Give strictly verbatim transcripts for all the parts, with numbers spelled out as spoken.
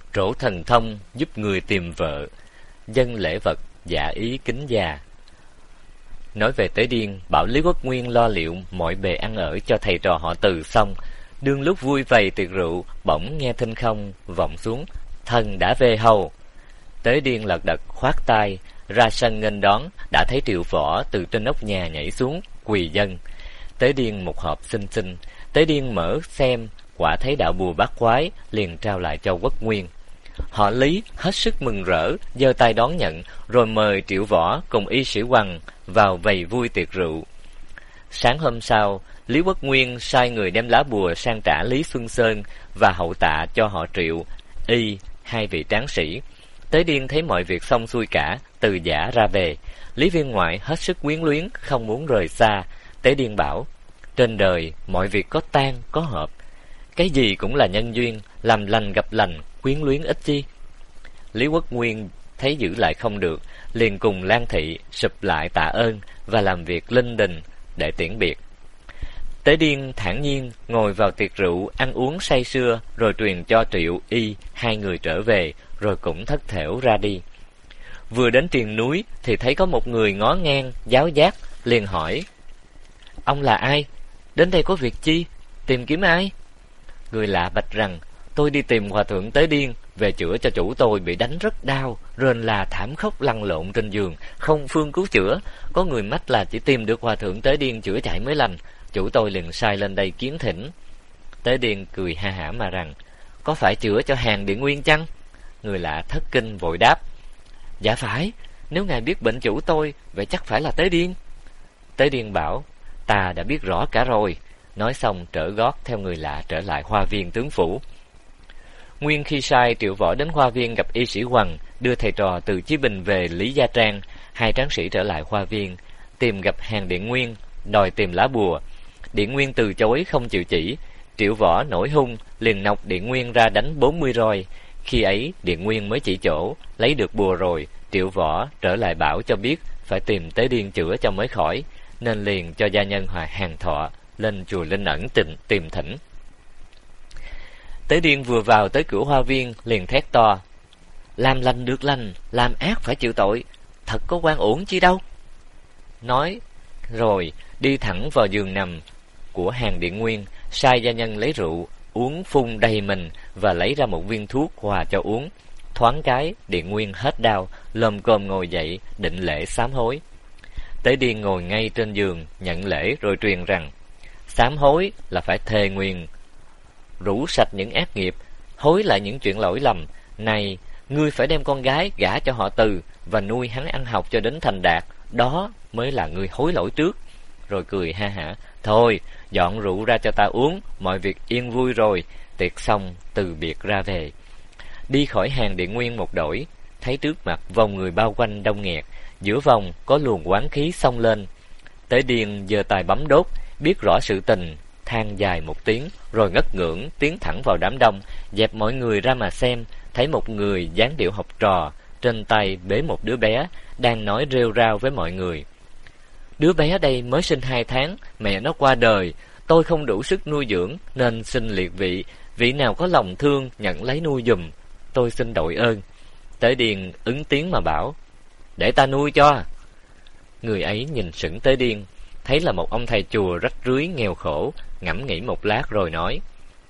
trổ thần thông giúp người tìm vợ, dâng lễ vật dạ ý kính già. Nói về Tế Điên, bảo Lý Quốc Nguyên lo liệu mọi bề ăn ở cho thầy trò họ Từ xong, đương lúc vui vầy tiệc rượu, bỗng nghe thinh không vọng xuống: thần đã về hầu. Tế Điên lật đật khoát tay ra sân nghênh đón, đã thấy Triệu Võ từ trên nóc nhà nhảy xuống quỳ dâng. Tế Điên một hộp xinh xinh, Tế Điên mở xem, quả thấy đạo bùa bát quái, liền trao lại cho Quốc Nguyên. Họ Lý hết sức mừng rỡ, giơ tay đón nhận, rồi mời Triệu Võ cùng y sĩ Hoằng vào vầy vui tiệc rượu. Sáng hôm sau, Lý Quốc Nguyên sai người đem lá bùa sang trả Lý Xuân Sơn và hậu tạ cho họ Triệu, y, hai vị tráng sĩ. Tế Điên thấy mọi việc xong xuôi cả, từ giã ra về. Lý Viên Ngoại hết sức quyến luyến, không muốn rời xa. Tế Điên bảo: trên đời mọi việc có tan có hợp, cái gì cũng là nhân duyên, làm lành gặp lành, quyến luyến ít chi. Lý Quốc Nguyên thấy giữ lại không được, liền cùng Lan Thị sụp lại tạ ơn và làm việc linh đình để tiễn biệt. Tế Điên thản nhiên ngồi vào tiệc rượu, ăn uống say sưa, rồi truyền cho Triệu, y hai người trở về, rồi cũng thất thểu ra đi. Vừa đến triền núi thì thấy có một người ngó ngang giáo giác, liền hỏi: ông là ai? Đến đây có việc chi? Tìm kiếm ai? Người lạ bạch rằng: tôi đi tìm hòa thượng Tế Điên về chữa cho chủ tôi bị đánh rất đau, rên là thảm khốc lăn lộn trên giường, không phương cứu chữa. Có người mách là chỉ tìm được hòa thượng Tế Điên chữa chạy mới lành. Chủ tôi liền sai lên đây kiến thỉnh. Tế Điên cười ha hả mà rằng: có phải chữa cho Hàn Điện Nguyên chăng? Người lạ thất kinh vội đáp: dạ phải, nếu ngài biết bệnh chủ tôi, vậy chắc phải là Tế Điên. Tế Điên bảo: ta đã biết rõ cả rồi. Nói xong trở gót theo người lạ trở lại hoa viên tướng phủ. Nguyên khi sai Triệu Võ đến hoa viên gặp y sĩ Hoằng, đưa thầy trò từ Chí Bình về Lý Gia Trang. Hai tráng sĩ trở lại hoa viên, tìm gặp Hàn Điện Nguyên, đòi tìm lá bùa. Điện Nguyên từ chối không chịu chỉ. Triệu Võ nổi hung, liền nọc Điện Nguyên ra đánh bốn mươi roi. Khi ấy Điện Nguyên mới chỉ chỗ, lấy được bùa rồi. Triệu Võ trở lại bảo cho biết phải tìm Tế Điên chữa cho mới khỏi, nên liền cho gia nhân Hòa Hàng Thọ lên chùa Linh Ẩn tìm, tìm thỉnh. Tế Điên vừa vào tới cửa hoa viên liền thét to: làm lành được lành, làm ác phải chịu tội, thật có oan uổng chi đâu. Nói rồi đi thẳng vào giường nằm của Hàn Điện Nguyên, sai gia nhân lấy rượu uống phun đầy mình và lấy ra một viên thuốc hòa cho uống. Thoáng cái Điện Nguyên hết đau, lồm cồm ngồi dậy định lễ sám hối. Tế Điên ngồi ngay trên giường nhận lễ rồi truyền rằng: sám hối là phải thề nguyền rũ sạch những ác nghiệp, hối lại những chuyện lỗi lầm. Này, ngươi phải đem con gái gả cho họ Từ và nuôi hắn ăn học cho đến thành đạt, đó mới là ngươi hối lỗi trước. Rồi cười ha hả: thôi, dọn rượu ra cho ta uống, mọi việc yên vui rồi. Tiệc xong từ biệt ra về. Đi khỏi Hàn Điện Nguyên một đổi, thấy trước mặt vòng người bao quanh đông nghẹt, giữa vòng có luồng oán khí xông lên. Tế Điên giơ tay bấm đốt, biết rõ sự tình, than dài một tiếng, rồi ngất ngưỡng tiến thẳng vào đám đông, dẹp mọi người ra mà xem. Thấy một người dáng điệu học trò, trên tay bế một đứa bé, đang nói rêu rao với mọi người: đứa bé đây mới sinh hai tháng, mẹ nó qua đời, tôi không đủ sức nuôi dưỡng nên xin liệt vị, vị nào có lòng thương nhận lấy nuôi giùm, tôi xin đội ơn. Tế Điên ứng tiếng mà bảo: để ta nuôi cho. Người ấy nhìn sững Tế Điên, thấy là một ông thầy chùa rách rưới nghèo khổ, ngẫm nghĩ một lát rồi nói: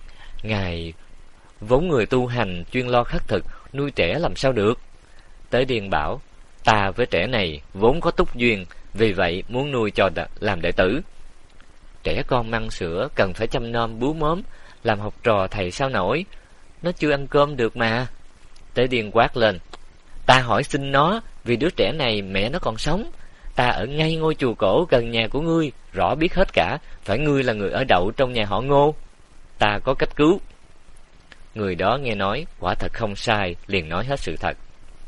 ngài vốn người tu hành chuyên lo khất thực, nuôi trẻ làm sao được? Tế Điên bảo: ta với trẻ này vốn có túc duyên, vì vậy muốn nuôi cho làm đệ tử. Trẻ con măng sữa cần phải chăm nom bú mớm, làm học trò thầy sao nổi, nó chưa ăn cơm được mà. Tế Điên quát lên: ta hỏi xin nó, vì đứa trẻ này mẹ nó còn sống. Ta ở ngay ngôi chùa cổ gần nhà của ngươi, rõ biết hết cả, phải ngươi là người ở đậu trong nhà họ Ngô. Ta có cách cứu. Người đó nghe nói quả thật không sai, liền nói hết sự thật.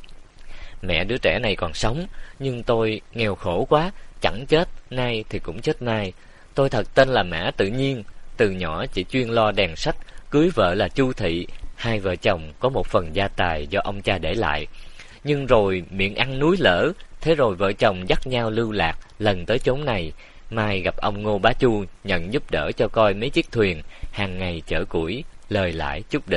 Mẹ đứa trẻ này còn sống, nhưng tôi nghèo khổ quá, chẳng chết nay thì cũng chết mai. Tôi thật tên là Mã Tự Nhiên, từ nhỏ chỉ chuyên lo đèn sách, cưới vợ là Chu Thị. Hai vợ chồng có một phần gia tài do ông cha để lại, nhưng rồi miệng ăn núi lở, thế rồi vợ chồng dắt nhau lưu lạc, lần tới chốn này. Mai gặp ông Ngô Bá Chu nhận giúp đỡ cho coi mấy chiếc thuyền, hàng ngày chở củi, lời lãi chút đỉnh,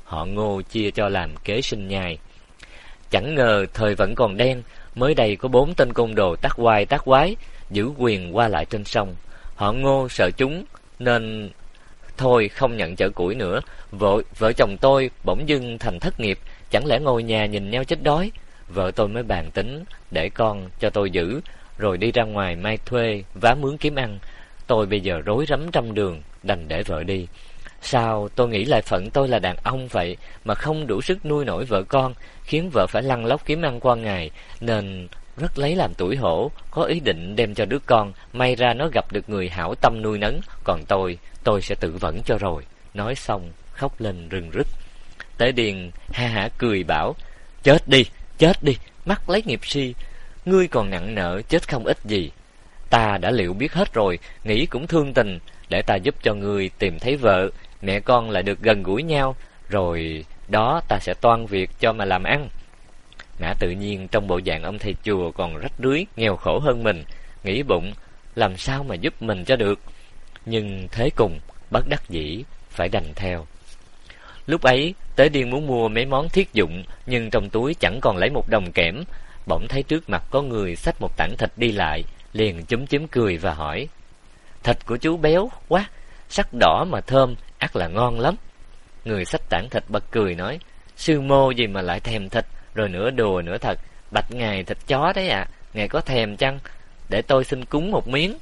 họ Ngô chia cho làm kế sinh nhai. Chẳng ngờ thời vẫn còn đen, mới đây có bốn tên côn đồ tác oai tác quái, giữ quyền qua lại trên sông. Họ Ngô sợ chúng nên thôi không nhận chở củi nữa. Vợ, vợ chồng tôi bỗng dưng thành thất nghiệp, chẳng lẽ ngồi nhà nhìn nhau chết đói. Vợ tôi mới bàn tính để con cho tôi giữ, rồi đi ra ngoài mai thuê vá mướn kiếm ăn. Tôi bây giờ rối rắm trăm đường, đành để vợ đi. Sao tôi nghĩ lại phận tôi là đàn ông vậy mà không đủ sức nuôi nổi vợ con, khiến vợ phải lăn lóc kiếm ăn qua ngày, nên rất lấy làm tủi hổ, có ý định đem cho đứa con, may ra nó gặp được người hảo tâm nuôi nấng, còn tôi, tôi sẽ tự vẫn cho rồi. Nói xong, khóc lên rưng rức. Tế Điền ha hả cười bảo, chết đi, chết đi, mắc lấy nghiệp si, ngươi còn nặng nợ, chết không ít gì. Ta đã liệu biết hết rồi, nghĩ cũng thương tình, để ta giúp cho ngươi tìm thấy vợ, mẹ con lại được gần gũi nhau, rồi đó ta sẽ toan việc cho mà làm ăn. Mã Tự Nhiên trong bộ dạng ông thầy chùa còn rách rưới, nghèo khổ hơn mình, nghĩ bụng làm sao mà giúp mình cho được, nhưng thế cùng bất đắc dĩ phải đành theo. Lúc ấy Tế Điên muốn mua mấy món thiết dụng, nhưng trong túi chẳng còn lấy một đồng kẽm. Bỗng thấy trước mặt có người xách một tảng thịt đi lại, liền chúm chím cười và hỏi, thịt của chú béo quá, sắc đỏ mà thơm, ắt là ngon lắm. Người xách tảng thịt bật cười nói, sư mô gì mà lại thèm thịt, rồi nửa đùa nửa thật, bạch ngài thịt chó đấy ạ, à. Ngài có thèm chăng? Để tôi xin cúng một miếng.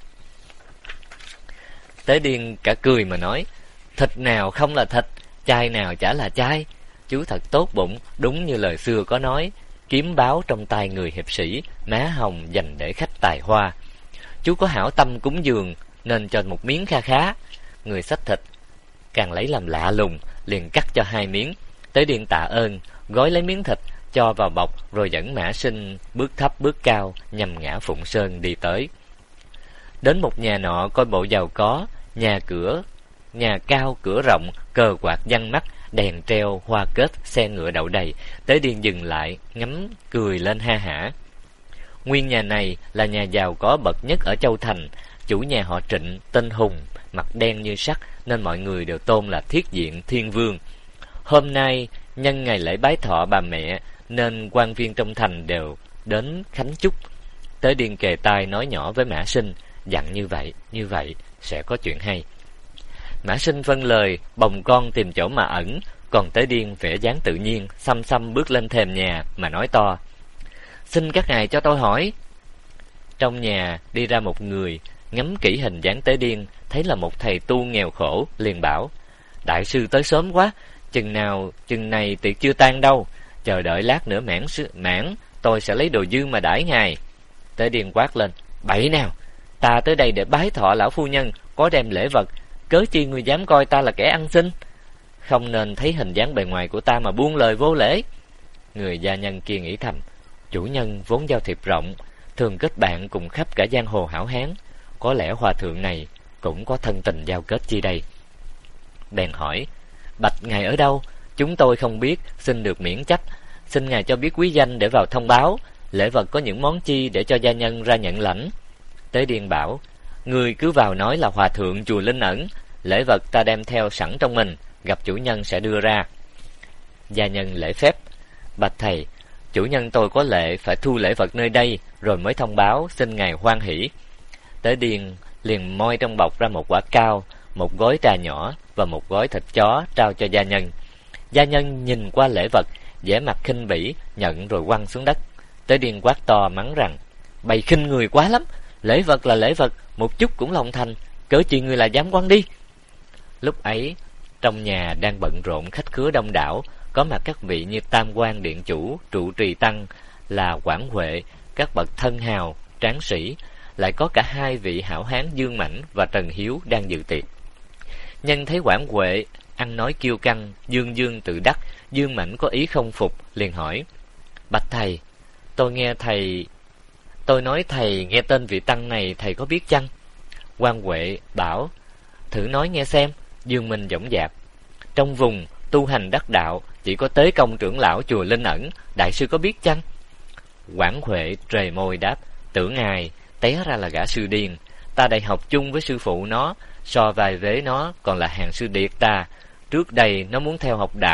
Tế Điên cả cười mà nói, thịt nào không là thịt, chai nào chả là chai. Chú thật tốt bụng, đúng như lời xưa có nói, kiếm báo trong tay người hiệp sĩ, má hồng dành để khách tài hoa. Chú có hảo tâm cúng dường, nên cho một miếng kha khá. Người xách thịt càng lấy làm lạ lùng, liền cắt cho hai miếng. Tế Điên tạ ơn, gói lấy miếng thịt, cho vào bọc, rồi dẫn Mã Sinh bước thấp bước cao, nhằm ngã Phụng Sơn đi tới. Đến một nhà nọ coi bộ giàu có, nhà cửa, nhà cao cửa rộng, cờ quạt giăng mắt, đèn treo, hoa kết, xe ngựa đậu đầy. Tế Điên dừng lại, ngắm cười lên ha hả. Nguyên nhà này là nhà giàu có bậc nhất ở Châu Thành. Chủ nhà họ Trịnh, tên Hùng, mặt đen như sắt, nên mọi người đều tôn là Thiết Diện Thiên Vương. Hôm nay nhân ngày lễ bái thọ bà mẹ, nên quan viên trong thành đều đến khánh chúc. Tế Điên kề tai nói nhỏ với Mã Sinh, dặn như vậy, như vậy sẽ có chuyện hay. Mã Sinh vâng lời, bồng con tìm chỗ mà ẩn, còn Tế Điên vẻ dáng tự nhiên, xăm xăm bước lên thềm nhà mà nói to, xin các ngài cho tôi hỏi. Trong nhà đi ra một người, ngắm kỹ hình dáng Tế Điên, thấy là một thầy tu nghèo khổ, liền bảo, đại sư tới sớm quá, chừng nào chừng này tiệc chưa tan đâu, chờ đợi lát nữa mãn mãn tôi sẽ lấy đồ dư mà đãi ngài. Tế Điên quát lên, bậy nào, ta tới đây để bái thọ lão phu nhân, có đem lễ vật, cớ chi người dám coi ta là kẻ ăn xin? Không nên thấy hình dáng bề ngoài của ta mà buông lời vô lễ. Người gia nhân kia nghĩ thầm, chủ nhân vốn giao thiệp rộng, thường kết bạn cùng khắp cả giang hồ hảo hán, có lẽ hòa thượng này cũng có thân tình giao kết chi đây. Bèn hỏi, bạch ngài ở đâu? Chúng tôi không biết, xin được miễn trách. Xin ngài cho biết quý danh để vào thông báo, lễ vật có những món chi để cho gia nhân ra nhận lãnh. Tế Điên bảo, người cứ vào nói là hòa thượng chùa Linh Ẩn, lễ vật ta đem theo sẵn trong mình, gặp chủ nhân sẽ đưa ra. Gia nhân lễ phép, bạch thầy, chủ nhân tôi có lệ phải thu lễ vật nơi đây, rồi mới thông báo, xin ngài hoan hỷ. Tế Điên liền moi trong bọc ra một quả cao, một gói trà nhỏ và một gói thịt chó trao cho gia nhân. Gia nhân nhìn qua lễ vật, vẻ mặt khinh bỉ, nhận rồi quăng xuống đất. Tế Điên quát to mắng rằng, bày khinh người quá lắm, lễ vật là lễ vật, một chút cũng lòng thành, cớ chi người là dám quăng đi. Lúc ấy trong nhà đang bận rộn khách khứa đông đảo, có mặt các vị như Tam Quan Điện Chủ, Trụ Trì Tăng, là Quảng Huệ, các bậc thân hào, tráng sĩ, lại có cả hai vị hảo hán Dương Mãnh và Trần Hiếu đang dự tiệc. Nhân thấy Quảng Huệ ăn nói kiêu căng, dương dương tự đắc, Dương Mãnh có ý không phục, liền hỏi, bạch thầy, tôi nghe thầy tôi nói thầy nghe tên vị tăng này thầy có biết chăng? Quang Huệ bảo, thử nói nghe xem. Dương Minh dõng dạc, trong vùng tu hành đắc đạo chỉ có Tế Công trưởng lão chùa Linh Ẩn, đại sư có biết chăng? Quảng Huệ trề môi đáp, tưởng ngài té ra là gã sư điên, ta đây học chung với sư phụ nó, so vai vế nó còn là hàng sư điệt ta. Trước đây nó muốn theo học đạo,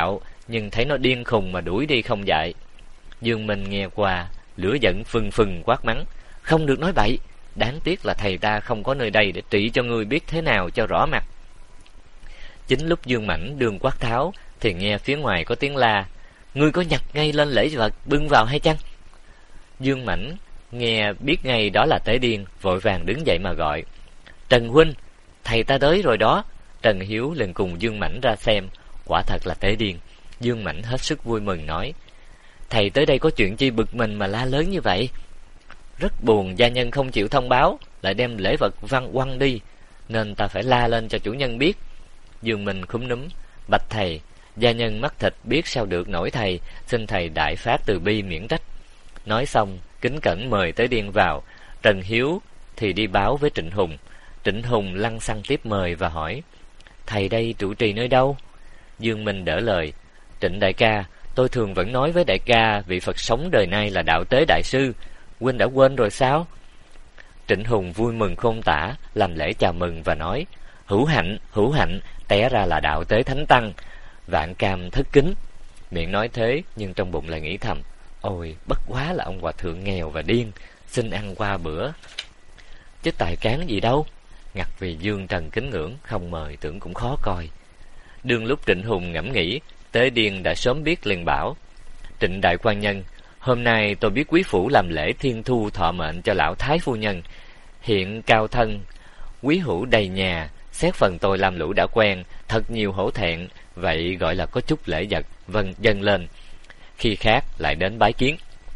nhưng thấy nó điên khùng mà đuổi đi không dạy. Dương Minh nghe qua, lửa giận phừng phừng quát mắng: "Không được nói bậy, đáng tiếc là thầy ta không có nơi đây để trị cho ngươi biết thế nào cho rõ mặt." Chính lúc Dương Mãnh đương quát tháo thì nghe phía ngoài có tiếng la: "Ngươi có nhặt ngay lên lễ vật bưng vào hay chăng?" Dương Mãnh nghe biết ngay đó là Tế Điên, vội vàng đứng dậy mà gọi: "Trần huynh, thầy ta tới rồi đó." Trần Hiếu liền cùng Dương Mãnh ra xem, quả thật là Tế Điên. Dương Mãnh hết sức vui mừng nói: "Thầy tới đây có chuyện chi bực mình mà la lớn như vậy?" "Rất buồn gia nhân không chịu thông báo, lại đem lễ vật văng quăng đi, nên ta phải la lên cho chủ nhân biết." Dương Minh khúm núm: "Bạch thầy, gia nhân mắc thịt biết sao được nổi thầy, xin thầy đại phát từ bi miễn trách." Nói xong kính cẩn mời Tế Điên vào. Trần Hiếu thì đi báo với Trịnh Hùng. Trịnh Hùng lăng xăng tiếp mời và hỏi: "Thầy đây trụ trì nơi đâu?" Dương Minh đỡ lời: "Trịnh đại ca, tôi thường vẫn nói với đại ca vị Phật sống đời nay là Đạo Tế Đại Sư, huynh đã quên rồi sao?" Trịnh Hùng vui mừng khôn tả, làm lễ chào mừng và nói: "Hữu hạnh, hữu hạnh, té ra là Đạo Tế Thánh Tăng, vạn cam thất kính." Miệng nói thế nhưng trong bụng lại nghĩ thầm: "Ôi, bất quá là ông hòa thượng nghèo và điên, xin ăn qua bữa, chứ tài cán gì đâu." Ngặt vì Dương Trần kính ngưỡng, không mời tưởng cũng khó coi. Đương lúc Trịnh Hùng ngẫm nghĩ, Tế Điên đã sớm biết liền bảo: "Trịnh đại quan nhân, hôm nay tôi biết quý phủ làm lễ thiên thu thọ mệnh cho lão thái phu nhân, hiện cao thân, quý hữu đầy nhà, xét phần tôi làm lũ đã quen, thật nhiều hổ thẹn, vậy gọi là có chút lễ vật vâng dâng lên, khi khác lại đến bái kiến."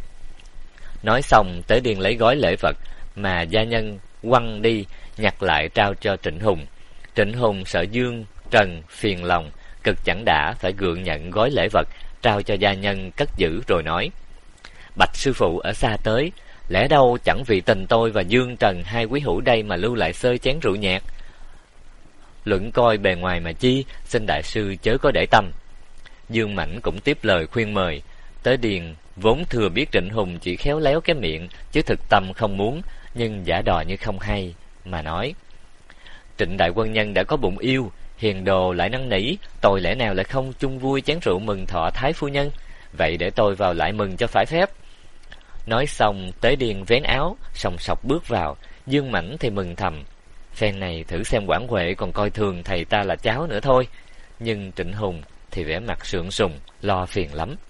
Nói xong, Tế Điên lấy gói lễ vật mà gia nhân quăng đi, nhặt lại trao cho Trịnh Hùng. Trịnh Hùng sợ Dương Trần phiền lòng, cực chẳng đã phải gượng nhận gói lễ vật, trao cho gia nhân cất giữ rồi nói: "Bạch sư phụ ở xa tới, lẽ đâu chẳng vì tình tôi và Dương Trần hai quý hữu đây mà lưu lại xơi chén rượu nhạt. Luận coi bề ngoài mà chi, xin đại sư chớ có để tâm." Dương Mãnh cũng tiếp lời khuyên mời. Tế Điền vốn thừa biết Trịnh Hùng chỉ khéo léo cái miệng, chứ thực tâm không muốn, nhưng giả đò như không hay mà nói: "Trịnh đại quân nhân đã có bụng yêu, hiền đồ lại năn nỉ, tôi lẽ nào lại không chung vui chén rượu mừng thọ thái phu nhân, vậy để tôi vào lại mừng cho phải phép." Nói xong, Tế Điền vén áo sòng sọc bước vào. Dương Mãnh thì mừng thầm: phen này thử xem Quảng Huệ còn coi thường thầy ta là cháu nữa thôi. Nhưng Trịnh Hùng thì vẻ mặt sượng sùng, lo phiền lắm.